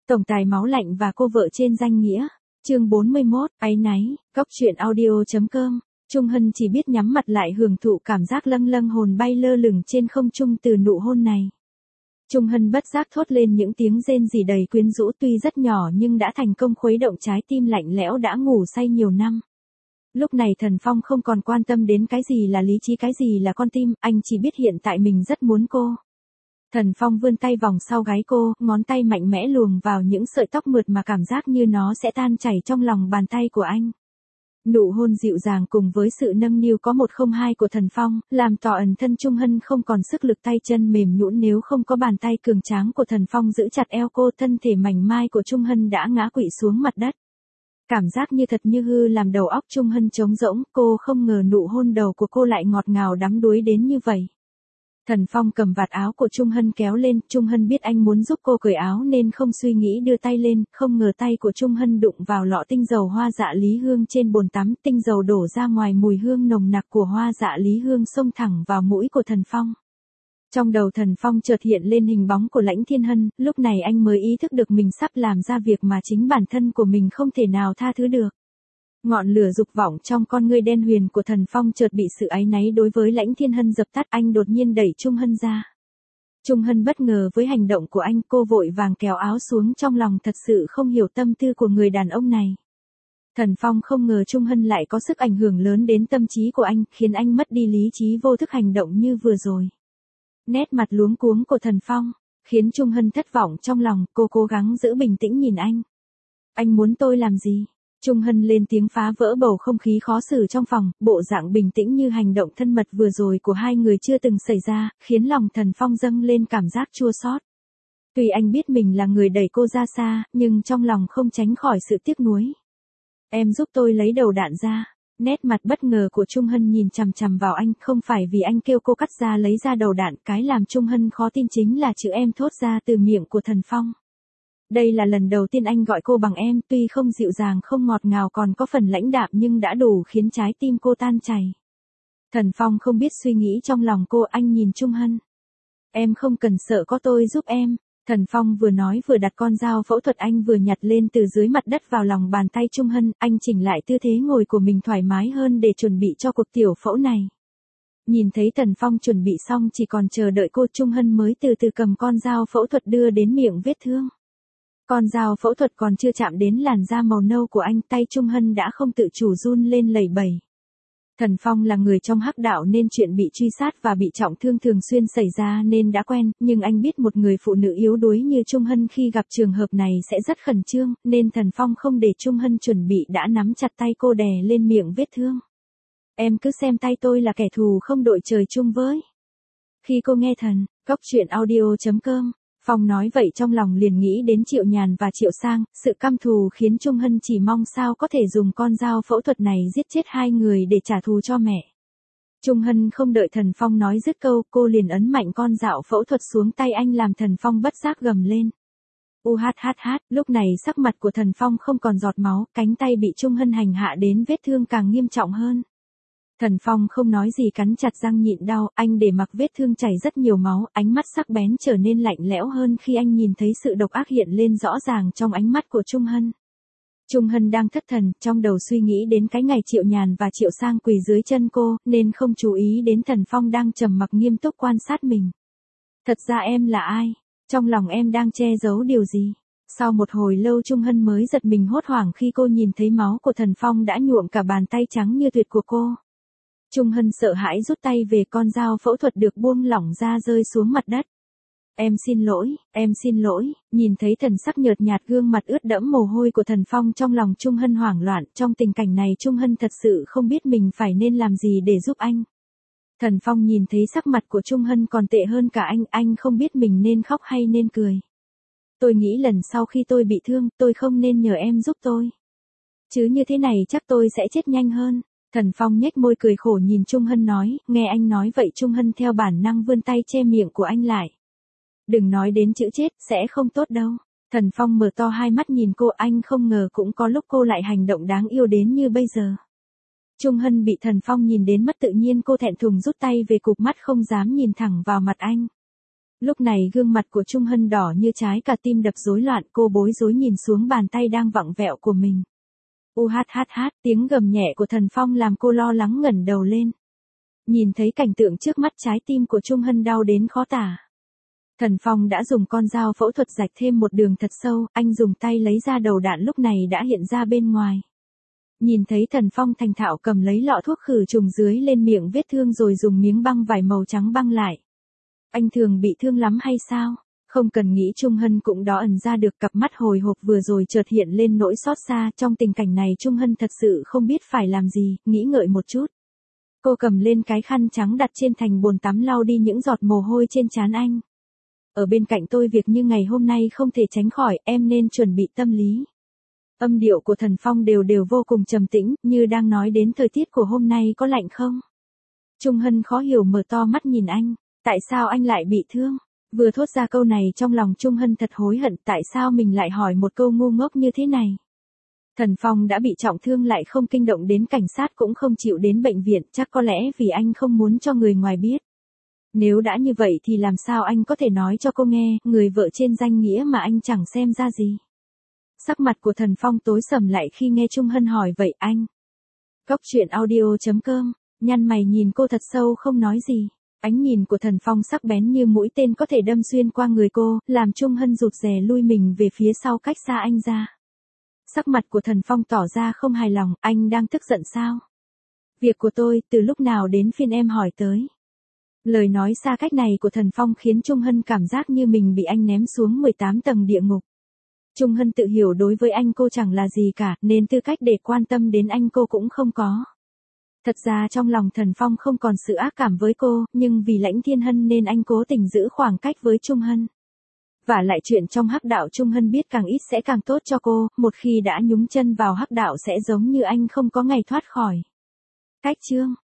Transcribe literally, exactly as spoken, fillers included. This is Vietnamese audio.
Tổng tài máu lạnh và cô vợ trên danh nghĩa. Chương bốn mươi mốt, áy náy, Góc truyện audio chấm com. Trung Hân chỉ biết nhắm mặt lại hưởng thụ cảm giác lâng lâng hồn bay lơ lửng trên không trung từ nụ hôn này. Trung Hân bất giác thốt lên những tiếng rên rỉ đầy quyến rũ, tuy rất nhỏ nhưng đã thành công khuấy động trái tim lạnh lẽo đã ngủ say nhiều năm. Lúc này Thần Phong không còn quan tâm đến cái gì là lý trí, cái gì là con tim, anh chỉ biết hiện tại mình rất muốn cô. Thần Phong vươn tay vòng sau gáy cô, ngón tay mạnh mẽ luồn vào những sợi tóc mượt mà cảm giác như nó sẽ tan chảy trong lòng bàn tay của anh. Nụ hôn dịu dàng cùng với sự nâng niu có một không hai của Thần Phong, làm tỏ ẩn thân Trung Hân không còn sức lực, tay chân mềm nhũn nếu không có bàn tay cường tráng của Thần Phong giữ chặt eo cô, thân thể mảnh mai của Trung Hân đã ngã quỵ xuống mặt đất. Cảm giác như thật như hư làm đầu óc Trung Hân trống rỗng, cô không ngờ nụ hôn đầu của cô lại ngọt ngào đắm đuối đến như vậy. Thần Phong cầm vạt áo của Trung Hân kéo lên, Trung Hân biết anh muốn giúp cô cởi áo nên không suy nghĩ đưa tay lên, không ngờ tay của Trung Hân đụng vào lọ tinh dầu hoa dạ lý hương trên bồn tắm, tinh dầu đổ ra ngoài, mùi hương nồng nặc của hoa dạ lý hương xông thẳng vào mũi của Thần Phong. Trong đầu Thần Phong chợt hiện lên hình bóng của Lãnh Thiên Hân, lúc này anh mới ý thức được mình sắp làm ra việc mà chính bản thân của mình không thể nào tha thứ được. Ngọn lửa dục vọng trong con ngươi đen huyền của Thần Phong chợt bị sự áy náy đối với Lãnh Thiên Hân dập tắt, anh đột nhiên đẩy Trung Hân ra. Trung Hân bất ngờ với hành động của anh, cô vội vàng kéo áo xuống, trong lòng thật sự không hiểu tâm tư của người đàn ông này. Thần Phong không ngờ Trung Hân lại có sức ảnh hưởng lớn đến tâm trí của anh, khiến anh mất đi lý trí, vô thức hành động như vừa rồi. Nét mặt luống cuống của Thần Phong khiến Trung Hân thất vọng trong lòng, cô cố gắng giữ bình tĩnh nhìn anh. Anh muốn tôi làm gì? Trung Hân lên tiếng phá vỡ bầu không khí khó xử trong phòng, bộ dạng bình tĩnh như hành động thân mật vừa rồi của hai người chưa từng xảy ra, khiến lòng Thần Phong dâng lên cảm giác chua xót. Tuy anh biết mình là người đẩy cô ra xa, nhưng trong lòng không tránh khỏi sự tiếc nuối. Em giúp tôi lấy đầu đạn ra. Nét mặt bất ngờ của Trung Hân nhìn chằm chằm vào anh, không phải vì anh kêu cô cắt ra lấy ra đầu đạn, cái làm Trung Hân khó tin chính là chữ em thốt ra từ miệng của Thần Phong. Đây là lần đầu tiên anh gọi cô bằng em, tuy không dịu dàng không ngọt ngào còn có phần lãnh đạm nhưng đã đủ khiến trái tim cô tan chảy. Thần Phong không biết suy nghĩ trong lòng cô, anh nhìn Trung Hân. Em không cần sợ, có tôi giúp em. Thần Phong vừa nói vừa đặt con dao phẫu thuật anh vừa nhặt lên từ dưới mặt đất vào lòng bàn tay Trung Hân, anh chỉnh lại tư thế ngồi của mình thoải mái hơn để chuẩn bị cho cuộc tiểu phẫu này. Nhìn thấy Thần Phong chuẩn bị xong chỉ còn chờ đợi cô, Trung Hân mới từ từ cầm con dao phẫu thuật đưa đến miệng vết thương. Con dao phẫu thuật còn chưa chạm đến làn da màu nâu của anh, tay Trung Hân đã không tự chủ run lên lẩy bẩy. Thần Phong là người trong hắc đạo nên chuyện bị truy sát và bị trọng thương thường xuyên xảy ra nên đã quen, nhưng anh biết một người phụ nữ yếu đuối như Trung Hân khi gặp trường hợp này sẽ rất khẩn trương, nên Thần Phong không để Trung Hân chuẩn bị đã nắm chặt tay cô đè lên miệng vết thương. Em cứ xem tay tôi là kẻ thù không đội trời chung với. Khi cô nghe Thần, Góc truyện audio chấm com, Phong nói vậy trong lòng liền nghĩ đến Triệu Nhàn và Triệu Sang, sự căm thù khiến Trung Hân chỉ mong sao có thể dùng con dao phẫu thuật này giết chết hai người để trả thù cho mẹ. Trung Hân không đợi Thần Phong nói dứt câu, cô liền ấn mạnh con dao phẫu thuật xuống tay anh làm Thần Phong bất giác gầm lên. Uhahaha, lúc này sắc mặt của Thần Phong không còn giọt máu, cánh tay bị Trung Hân hành hạ đến vết thương càng nghiêm trọng hơn. Thần Phong không nói gì, cắn chặt răng nhịn đau, anh để mặc vết thương chảy rất nhiều máu, ánh mắt sắc bén trở nên lạnh lẽo hơn khi anh nhìn thấy sự độc ác hiện lên rõ ràng trong ánh mắt của Trung Hân. Trung Hân đang thất thần, trong đầu suy nghĩ đến cái ngày Triệu Nhàn và Triệu Sang quỳ dưới chân cô, nên không chú ý đến Thần Phong đang trầm mặc nghiêm túc quan sát mình. Thật ra em là ai? Trong lòng em đang che giấu điều gì? Sau một hồi lâu Trung Hân mới giật mình hốt hoảng khi cô nhìn thấy máu của Thần Phong đã nhuộm cả bàn tay trắng như tuyết của cô. Trung Hân sợ hãi rút tay về, con dao phẫu thuật được buông lỏng ra rơi xuống mặt đất. Em xin lỗi, em xin lỗi, nhìn thấy thần sắc nhợt nhạt gương mặt ướt đẫm mồ hôi của Thần Phong trong lòng Trung Hân hoảng loạn, trong tình cảnh này Trung Hân thật sự không biết mình phải nên làm gì để giúp anh. Thần Phong nhìn thấy sắc mặt của Trung Hân còn tệ hơn cả anh, anh không biết mình nên khóc hay nên cười. Tôi nghĩ lần sau khi tôi bị thương, tôi không nên nhờ em giúp tôi. Chứ như thế này chắc tôi sẽ chết nhanh hơn. Thần Phong nhếch môi cười khổ nhìn Trung Hân nói, nghe anh nói vậy Trung Hân theo bản năng vươn tay che miệng của anh lại. Đừng nói đến chữ chết, sẽ không tốt đâu. Thần Phong mở to hai mắt nhìn cô, anh không ngờ cũng có lúc cô lại hành động đáng yêu đến như bây giờ. Trung Hân bị Thần Phong nhìn đến mất tự nhiên, cô thẹn thùng rút tay về, cụp mắt không dám nhìn thẳng vào mặt anh. Lúc này gương mặt của Trung Hân đỏ như trái cà, tim đập rối loạn, cô bối rối nhìn xuống bàn tay đang vặn vẹo của mình. U hát hát hát, tiếng gầm nhẹ của Thần Phong làm cô lo lắng ngẩng đầu lên. Nhìn thấy cảnh tượng trước mắt, trái tim của Trung Hân đau đến khó tả. Thần Phong đã dùng con dao phẫu thuật rạch thêm một đường thật sâu, anh dùng tay lấy ra đầu đạn lúc này đã hiện ra bên ngoài. Nhìn thấy Thần Phong thành thạo cầm lấy lọ thuốc khử trùng dưới lên miệng vết thương rồi dùng miếng băng vải màu trắng băng lại. Anh thường bị thương lắm hay sao? Không cần nghĩ, Trung Hân cũng đó ẩn ra được, cặp mắt hồi hộp vừa rồi chợt hiện lên nỗi xót xa. Trong tình cảnh này Trung Hân thật sự không biết phải làm gì, nghĩ ngợi một chút. Cô cầm lên cái khăn trắng đặt trên thành bồn tắm lau đi những giọt mồ hôi trên trán anh. Ở bên cạnh tôi việc như ngày hôm nay không thể tránh khỏi, em nên chuẩn bị tâm lý. Âm điệu của Thần Phong đều đều vô cùng trầm tĩnh, như đang nói đến thời tiết của hôm nay có lạnh không? Trung Hân khó hiểu mở to mắt nhìn anh, tại sao anh lại bị thương? Vừa thốt ra câu này trong lòng Trung Hân thật hối hận, tại sao mình lại hỏi một câu ngu ngốc như thế này? Thần Phong đã bị trọng thương lại không kinh động đến cảnh sát, cũng không chịu đến bệnh viện, chắc có lẽ vì anh không muốn cho người ngoài biết. Nếu đã như vậy thì làm sao anh có thể nói cho cô nghe, người vợ trên danh nghĩa mà anh chẳng xem ra gì. Sắc mặt của Thần Phong tối sầm lại khi nghe Trung Hân hỏi vậy anh. Góc truyện audio chấm com, nhăn mày nhìn cô thật sâu không nói gì. Ánh nhìn của Thần Phong sắc bén như mũi tên có thể đâm xuyên qua người cô, làm Trung Hân rụt rè lui mình về phía sau cách xa anh ra. Sắc mặt của Thần Phong tỏ ra không hài lòng, anh đang tức giận sao? Việc của tôi, từ lúc nào đến phiên em hỏi tới? Lời nói xa cách này của Thần Phong khiến Trung Hân cảm giác như mình bị anh ném xuống mười tám tầng địa ngục. Trung Hân tự hiểu đối với anh cô chẳng là gì cả, nên tư cách để quan tâm đến anh cô cũng không có. Thật ra trong lòng Thần Phong không còn sự ác cảm với cô, nhưng vì Lãnh Thiên Hân nên anh cố tình giữ khoảng cách với Trung Hân. Và lại chuyện trong hắc đạo Trung Hân biết càng ít sẽ càng tốt cho cô, một khi đã nhúng chân vào hắc đạo sẽ giống như anh không có ngày thoát khỏi. Cách chương